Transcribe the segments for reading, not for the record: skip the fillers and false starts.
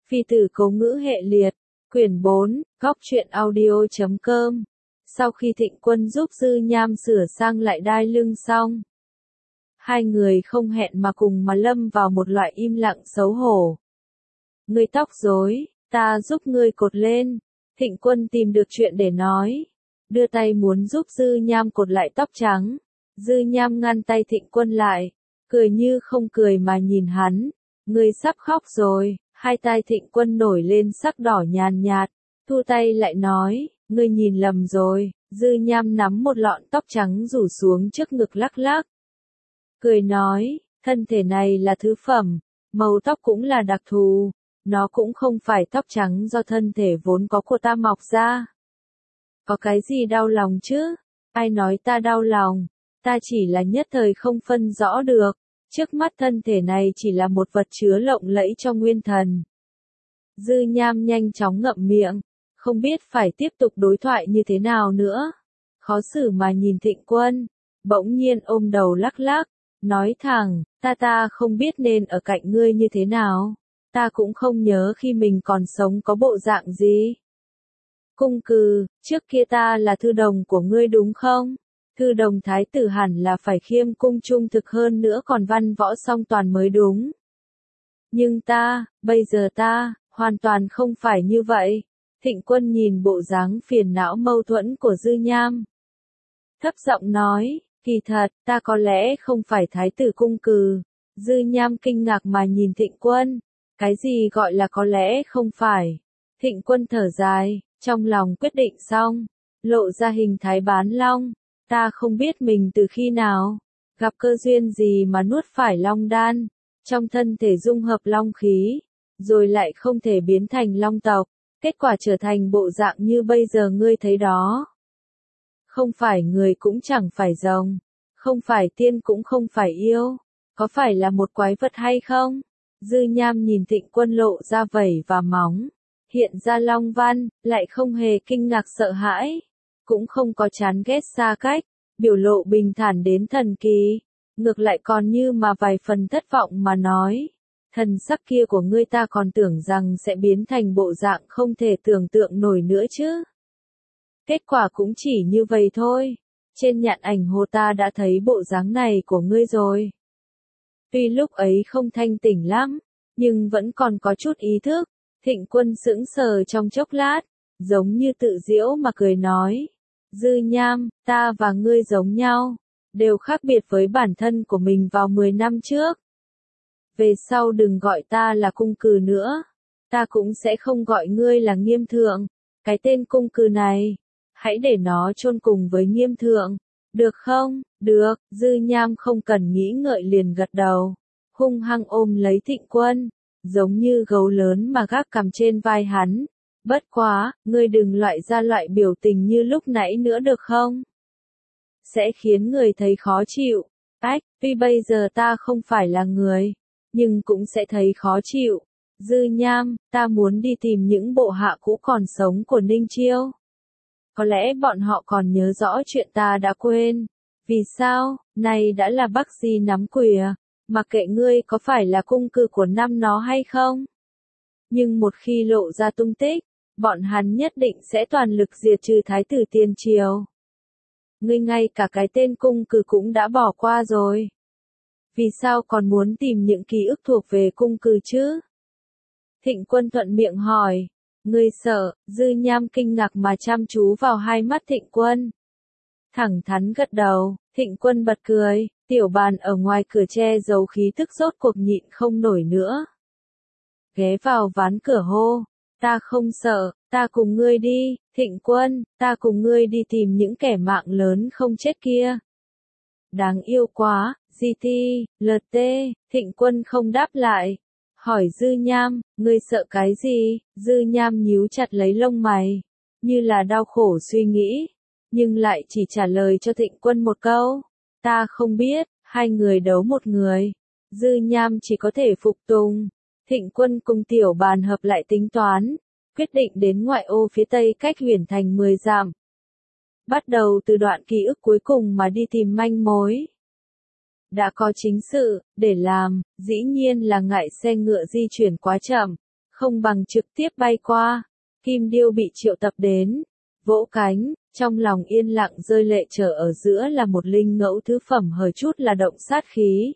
Phi tử cố ngữ hệ liệt, quyển 4, góc truyện audio.com. Sau khi Thịnh Quân giúp Dư Nham sửa sang lại đai lưng xong, hai người không hẹn mà cùng mà lâm vào một loại im lặng xấu hổ. Ngươi tóc rối, ta giúp ngươi cột lên. Thịnh Quân tìm được chuyện để nói, đưa tay muốn giúp Dư Nham cột lại tóc trắng. Dư Nham ngăn tay Thịnh Quân lại, cười như không cười mà nhìn hắn. Ngươi sắp khóc rồi. Hai tai Thịnh Quân nổi lên sắc đỏ nhàn nhạt, thu tay lại nói, ngươi nhìn lầm rồi. Dư Nham nắm một lọn tóc trắng rủ xuống trước ngực lắc lắc. Cười nói, thân thể này là thứ phẩm, màu tóc cũng là đặc thù, nó cũng không phải tóc trắng do thân thể vốn có của ta mọc ra. Có cái gì đau lòng chứ? Ai nói ta đau lòng, ta chỉ là nhất thời không phân rõ được. Trước mắt thân thể này chỉ là một vật chứa lộng lẫy cho nguyên thần. Dư Nham nhanh chóng ngậm miệng, không biết phải tiếp tục đối thoại như thế nào nữa. Khó xử mà nhìn Thịnh Quân, bỗng nhiên ôm đầu lắc lắc, nói thẳng, ta không biết nên ở cạnh ngươi như thế nào. Ta cũng không nhớ khi mình còn sống có bộ dạng gì. Cung Cừ, trước kia ta là thư đồng của ngươi đúng không? Thư đồng thái tử hẳn là phải khiêm cung trung thực hơn nữa còn văn võ song toàn mới đúng. Nhưng bây giờ hoàn toàn không phải như vậy. Thịnh Quân nhìn bộ dáng phiền não mâu thuẫn của Dư Nham. Thấp giọng nói, kỳ thật, ta có lẽ không phải thái tử Cung Cừ. Dư Nham kinh ngạc mà nhìn Thịnh Quân. Cái gì gọi là có lẽ không phải? Thịnh Quân thở dài, trong lòng quyết định xong, lộ ra hình thái bán long. Ta không biết mình từ khi nào, gặp cơ duyên gì mà nuốt phải long đan, trong thân thể dung hợp long khí, rồi lại không thể biến thành long tộc, kết quả trở thành bộ dạng như bây giờ ngươi thấy đó. Không phải người cũng chẳng phải rồng, không phải tiên cũng không phải yêu, có phải là một quái vật hay không? Dư Nham nhìn Thịnh Quân lộ ra vảy và móng, hiện ra long văn, lại không hề kinh ngạc sợ hãi. Cũng không có chán ghét xa cách, biểu lộ bình thản đến thần kỳ, ngược lại còn như mà vài phần thất vọng mà nói, thần sắc kia của ngươi ta còn tưởng rằng sẽ biến thành bộ dạng không thể tưởng tượng nổi nữa chứ. Kết quả cũng chỉ như vậy thôi, trên nhạn ảnh hồ ta đã thấy bộ dáng này của ngươi rồi. Tuy lúc ấy không thanh tỉnh lắm, nhưng vẫn còn có chút ý thức. Thịnh Quân sững sờ trong chốc lát, giống như tự giễu mà cười nói. Dư Nham, ta và ngươi giống nhau, đều khác biệt với bản thân của mình vào 10 năm trước. Về sau đừng gọi ta là Cung Cừ nữa, ta cũng sẽ không gọi ngươi là Nghiêm Thượng. Cái tên Cung Cừ này, hãy để nó chôn cùng với Nghiêm Thượng, được không? Được. Dư Nham không cần nghĩ ngợi liền gật đầu, hung hăng ôm lấy Thịnh Quân, giống như gấu lớn mà gác cằm trên vai hắn. Bất quá, ngươi đừng loại ra loại biểu tình như lúc nãy nữa được không? Sẽ khiến người thấy khó chịu. Tuy bây giờ ta không phải là người, nhưng cũng sẽ thấy khó chịu. Dư Nham, ta muốn đi tìm những bộ hạ cũ còn sống của Ninh Chiêu. Có lẽ bọn họ còn nhớ rõ chuyện ta đã quên. Vì sao, này đã là Bắc Di nắm quyền, mặc kệ ngươi có phải là cung cừ của năm nó hay không. Nhưng một khi lộ ra tung tích, bọn hắn nhất định sẽ toàn lực diệt trừ thái tử Tiền Triều. Ngươi ngay cả cái tên Cung Cừ cũng đã bỏ qua rồi. Vì sao còn muốn tìm những ký ức thuộc về Cung Cừ chứ? Thịnh Quân thuận miệng hỏi. Ngươi sợ? Dư Nham kinh ngạc mà chăm chú vào hai mắt Thịnh Quân. Thẳng thắn gật đầu, Thịnh Quân bật cười, tiểu bàn ở ngoài cửa che giấu khí tức rốt cuộc nhịn không nổi nữa. Ghé vào ván cửa hô. Ta không sợ, ta cùng ngươi đi, Thịnh Quân, ta cùng ngươi đi tìm những kẻ mạng lớn không chết kia. Đáng yêu quá, GT, LT, Thịnh Quân không đáp lại. Hỏi Dư Nham, ngươi sợ cái gì? Dư Nham nhíu chặt lấy lông mày, như là đau khổ suy nghĩ, nhưng lại chỉ trả lời cho Thịnh Quân một câu. Ta không biết, hai người đấu một người. Dư Nham chỉ có thể phục tùng. Thịnh Quân cùng tiểu bàn hợp lại tính toán, quyết định đến ngoại ô phía tây cách Huyền Thành 10 dặm. Bắt đầu từ đoạn ký ức cuối cùng mà đi tìm manh mối. Đã có chính sự để làm, dĩ nhiên là ngại xe ngựa di chuyển quá chậm, không bằng trực tiếp bay qua. Kim Điêu bị triệu tập đến, vỗ cánh, trong lòng yên lặng rơi lệ, trở ở giữa là một linh ngẫu thứ phẩm hời chút là động sát khí.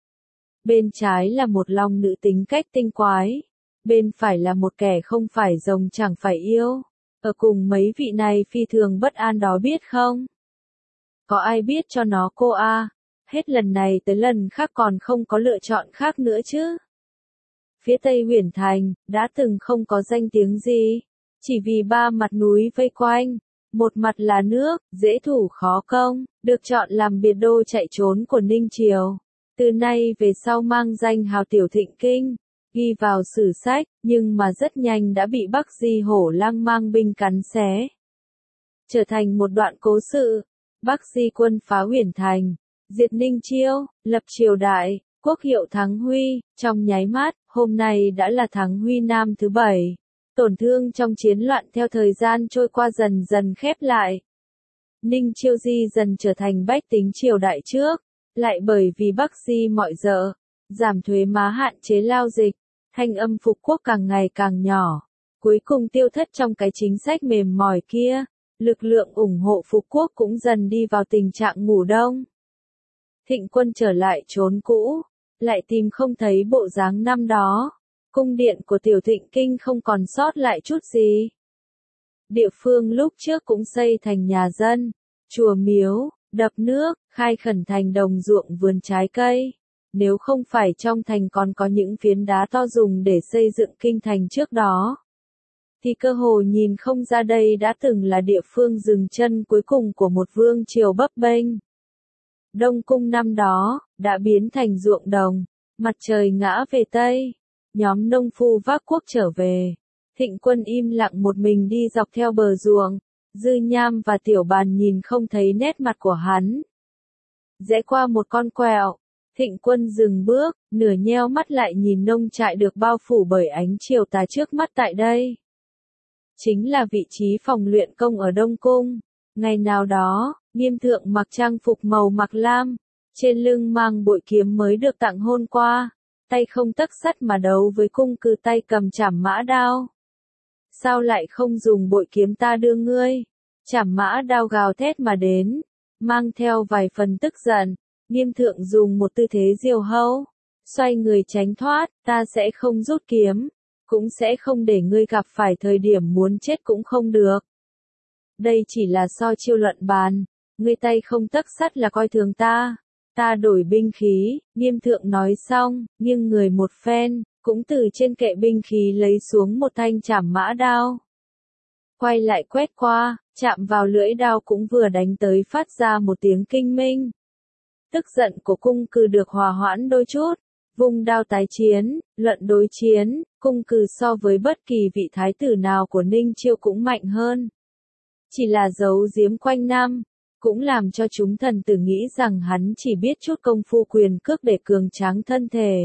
Bên trái là một long nữ tính cách tinh quái, bên phải là một kẻ không phải rồng chẳng phải yêu. Ở cùng mấy vị này phi thường bất an đó biết không? Có ai biết cho nó cô a? Hết lần này tới lần khác còn không có lựa chọn khác nữa chứ. Phía Tây Huyền Thành, đã từng không có danh tiếng gì, chỉ vì ba mặt núi vây quanh, một mặt là nước, dễ thủ khó công, được chọn làm biệt đô chạy trốn của Ninh Triều. Từ nay về sau mang danh hào Tiểu Thịnh Kinh, ghi vào sử sách, nhưng mà rất nhanh đã bị Bắc Di Hổ Lăng mang binh cắn xé. Trở thành một đoạn cố sự, Bắc Di quân phá Huyền Thành, diệt Ninh Chiêu, lập triều đại, quốc hiệu Thắng Huy, trong nháy mắt, hôm nay đã là Thắng Huy năm thứ 7. Tổn thương trong chiến loạn theo thời gian trôi qua dần dần khép lại. Ninh Chiêu di dần trở thành bách tính triều đại trước, lại bởi vì Bắc Di mọi dợ, giảm thuế má hạn chế lao dịch, thanh âm phục quốc càng ngày càng nhỏ, cuối cùng tiêu thất trong cái chính sách mềm mỏi kia, lực lượng ủng hộ phục quốc cũng dần đi vào tình trạng ngủ đông. Thịnh quân trở lại trốn cũ, lại tìm không thấy bộ dáng năm đó, cung điện của Tiểu Thịnh Kinh không còn sót lại chút gì. Địa phương lúc trước cũng xây thành nhà dân, chùa miếu, đập nước, khai khẩn thành đồng ruộng vườn trái cây. Nếu không phải trong thành còn có những phiến đá to dùng để xây dựng kinh thành trước đó, thì cơ hồ nhìn không ra đây đã từng là địa phương dừng chân cuối cùng của một vương triều bấp bênh. Đông cung năm đó, đã biến thành ruộng đồng, mặt trời ngã về Tây, nhóm nông phu vác cuốc trở về. Thịnh quân im lặng một mình đi dọc theo bờ ruộng, Dư Nham và Tiểu Bàn nhìn không thấy nét mặt của hắn. Rẽ qua một con quẹo, Thịnh quân dừng bước, nửa nheo mắt lại nhìn nông trại được bao phủ bởi ánh chiều tà trước mắt tại đây. Chính là vị trí phòng luyện công ở Đông Cung. Ngày nào đó, Nghiêm thượng mặc trang phục màu mặc lam, trên lưng mang bội kiếm mới được tặng hôm qua, tay không tấc sắt mà đấu với cung cư tay cầm trảm mã đao. Sao lại không dùng bội kiếm ta đưa ngươi? Trảm mã đao gào thét mà đến, mang theo vài phần tức giận. Nghiêm thượng dùng một tư thế diều hâu, xoay người tránh thoát, ta sẽ không rút kiếm, cũng sẽ không để ngươi gặp phải thời điểm muốn chết cũng không được. Đây chỉ là so chiêu luận bàn, ngươi tay không tấc sắt là coi thường ta. Ta đổi binh khí, Nghiêm thượng nói xong, nghiêng người một phen, cũng từ trên kệ binh khí lấy xuống một thanh trảm mã đao. Quay lại quét qua, chạm vào lưỡi đao cũng vừa đánh tới phát ra một tiếng kinh minh. Tức giận của cung cư được hòa hoãn đôi chút, vung đao tái chiến, luận đối chiến, cung cư so với bất kỳ vị thái tử nào của Ninh Chiêu cũng mạnh hơn. Chỉ là giấu giếm quanh năm, cũng làm cho chúng thần tử nghĩ rằng hắn chỉ biết chút công phu quyền cước để cường tráng thân thể.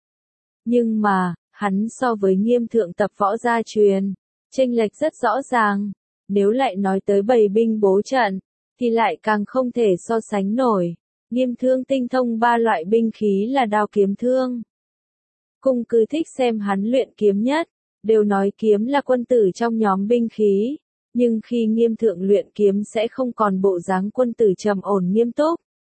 Nhưng mà, hắn so với Nghiêm thượng tập võ gia truyền, chênh lệch rất rõ ràng. Nếu lại nói tới bày binh bố trận, thì lại càng không thể so sánh nổi. Nghiêm thương tinh thông ba loại binh khí là đao kiếm thương. Cung cư thích xem hắn luyện kiếm nhất, đều nói kiếm là quân tử trong nhóm binh khí. Nhưng khi Nghiêm thượng luyện kiếm sẽ không còn bộ dáng quân tử trầm ổn nghiêm túc,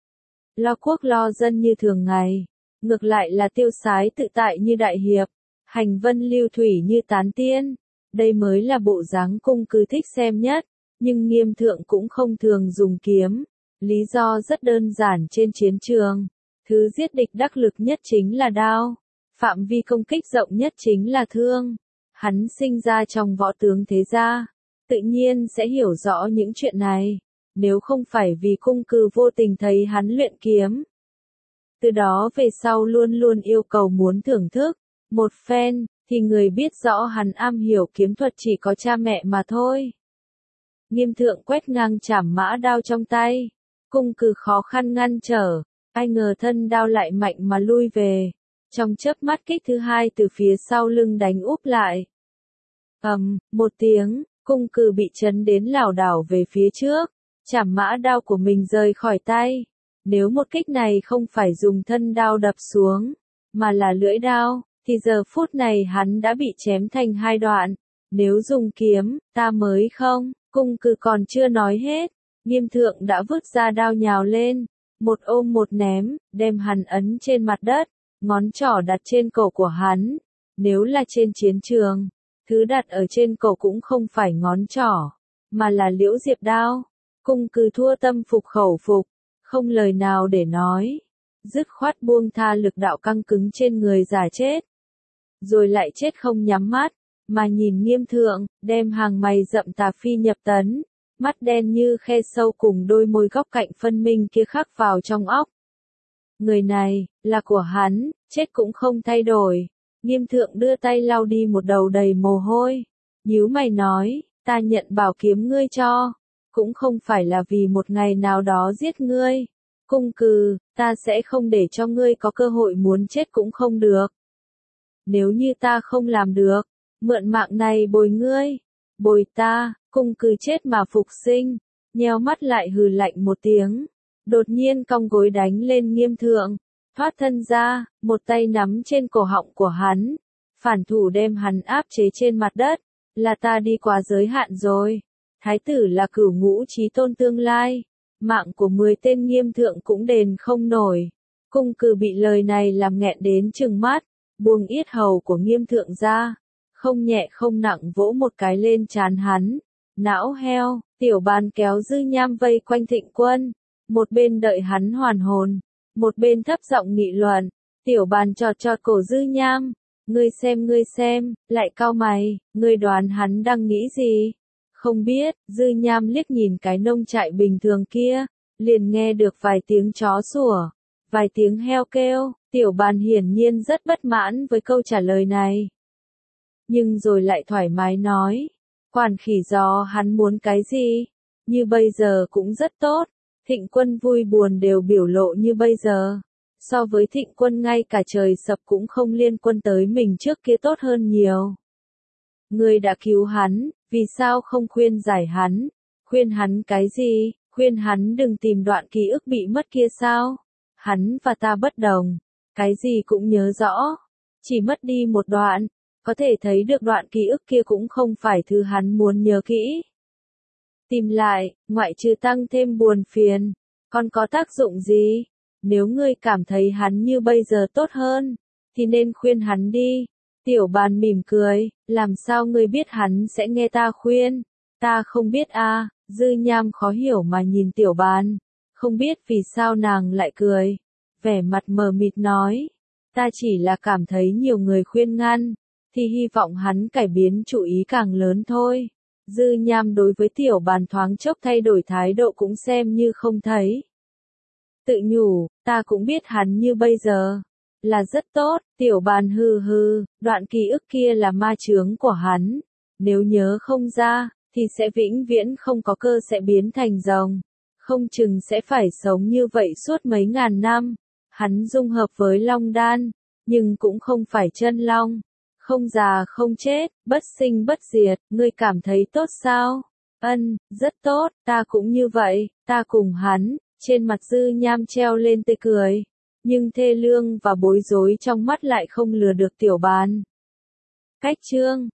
lo quốc lo dân như thường ngày, ngược lại là tiêu sái tự tại như đại hiệp, hành vân lưu thủy như tán tiên. Đây mới là bộ dáng cung cư thích xem nhất, nhưng Nghiêm thượng cũng không thường dùng kiếm. Lý do rất đơn giản, trên chiến trường, thứ giết địch đắc lực nhất chính là đao, phạm vi công kích rộng nhất chính là thương. Hắn sinh ra trong võ tướng thế gia, tự nhiên sẽ hiểu rõ những chuyện này, nếu không phải vì cung cư vô tình thấy hắn luyện kiếm. Từ đó về sau luôn luôn yêu cầu muốn thưởng thức một phen, thì người biết rõ hắn am hiểu kiếm thuật chỉ có cha mẹ mà thôi. Nghiêm thượng quét ngang trảm mã đao trong tay, cung cư khó khăn ngăn trở, ai ngờ thân đao lại mạnh mà lui về. Trong chớp mắt kích thứ hai từ phía sau lưng đánh úp lại. Một tiếng, cung cư bị chấn đến lảo đảo về phía trước, trảm mã đao của mình rời khỏi tay. Nếu một kích này không phải dùng thân đao đập xuống, mà là lưỡi đao, thì giờ phút này hắn đã bị chém thành hai đoạn. Nếu dùng kiếm, ta mới không, cung cừ còn chưa nói hết. Nghiêm thượng đã vứt ra đao nhào lên, một ôm một ném, đem hắn ấn trên mặt đất, ngón trỏ đặt trên cổ của hắn. Nếu là trên chiến trường, thứ đặt ở trên cổ cũng không phải ngón trỏ, mà là liễu diệp đao. Cung cừ thua tâm phục khẩu phục, không lời nào để nói, dứt khoát buông tha lực đạo căng cứng trên người giả chết. Rồi lại chết không nhắm mắt, mà nhìn Nghiêm thượng, đem hàng mày rậm tà phi nhập tấn, mắt đen như khe sâu cùng đôi môi góc cạnh phân minh kia khắc vào trong óc. Người này, là của hắn, chết cũng không thay đổi. Nghiêm thượng đưa tay lau đi một đầu đầy mồ hôi, nhíu mày nói, ta nhận bảo kiếm ngươi cho, cũng không phải là vì một ngày nào đó giết ngươi. Cung cừ, ta sẽ không để cho ngươi có cơ hội muốn chết cũng không được. Nếu như ta không làm được, mượn mạng này bồi ngươi, bồi ta. Cung cừ chết mà phục sinh, nheo mắt lại hừ lạnh một tiếng, đột nhiên cong gối đánh lên Nghiêm thượng, thoát thân ra, một tay nắm trên cổ họng của hắn, phản thủ đem hắn áp chế trên mặt đất, là ta đi quá giới hạn rồi. Thái tử là cửu ngũ chí tôn tương lai, mạng của 10 tên Nghiêm thượng cũng đền không nổi. Cung cừ bị lời này làm nghẹn đến trừng mắt, buông yết hầu của Nghiêm thượng ra, không nhẹ không nặng vỗ một cái lên trán hắn. Não heo, Tiểu Bàn kéo Dư Nham vây quanh Thịnh Quân, một bên đợi hắn hoàn hồn, một bên thấp giọng nghị luận. Tiểu Bàn chọt chọt cổ Dư Nham, ngươi xem, lại cau mày, ngươi đoán hắn đang nghĩ gì? Không biết. Dư Nham liếc nhìn cái nông trại bình thường kia, liền nghe được vài tiếng chó sủa, vài tiếng heo kêu. Tiểu Bàn hiển nhiên rất bất mãn với câu trả lời này, nhưng rồi lại thoải mái nói, quản khỉ gió hắn muốn cái gì, như bây giờ cũng rất tốt. Thịnh Quân vui buồn đều biểu lộ như bây giờ, so với Thịnh Quân ngay cả trời sập cũng không liên quân tới mình trước kia tốt hơn nhiều. Ngươi đã cứu hắn, vì sao không khuyên giải hắn? Khuyên hắn cái gì? Khuyên hắn đừng tìm đoạn ký ức bị mất kia sao? Hắn và ta bất đồng, cái gì cũng nhớ rõ, chỉ mất đi một đoạn, có thể thấy được đoạn ký ức kia cũng không phải thứ hắn muốn nhớ kỹ. Tìm lại, ngoại trừ tăng thêm buồn phiền, còn có tác dụng gì? Nếu ngươi cảm thấy hắn như bây giờ tốt hơn, thì nên khuyên hắn đi. Tiểu Bàn mỉm cười, làm sao ngươi biết hắn sẽ nghe ta khuyên? Ta không biết a. Dư Nham khó hiểu mà nhìn Tiểu Bàn, không biết vì sao nàng lại cười, vẻ mặt mờ mịt nói, ta chỉ là cảm thấy nhiều người khuyên ngăn, thì hy vọng hắn cải biến chủ ý càng lớn thôi. Dư Nham đối với Tiểu Bàn thoáng chốc thay đổi thái độ cũng xem như không thấy. Tự nhủ, ta cũng biết hắn như bây giờ là rất tốt. Tiểu Bàn hừ hừ, đoạn ký ức kia là ma chướng của hắn, nếu nhớ không ra, thì sẽ vĩnh viễn không có cơ sẽ biến thành rồng, không chừng sẽ phải sống như vậy suốt mấy ngàn năm. Hắn dung hợp với Long Đan, nhưng cũng không phải chân long, không già không chết, bất sinh bất diệt. Ngươi cảm thấy tốt sao? Ân, rất tốt, ta cũng như vậy. Ta cùng hắn. Trên mặt Dư Nham treo lên tươi cười, nhưng thê lương và bối rối trong mắt lại không lừa được Tiểu Bàn. Cách chương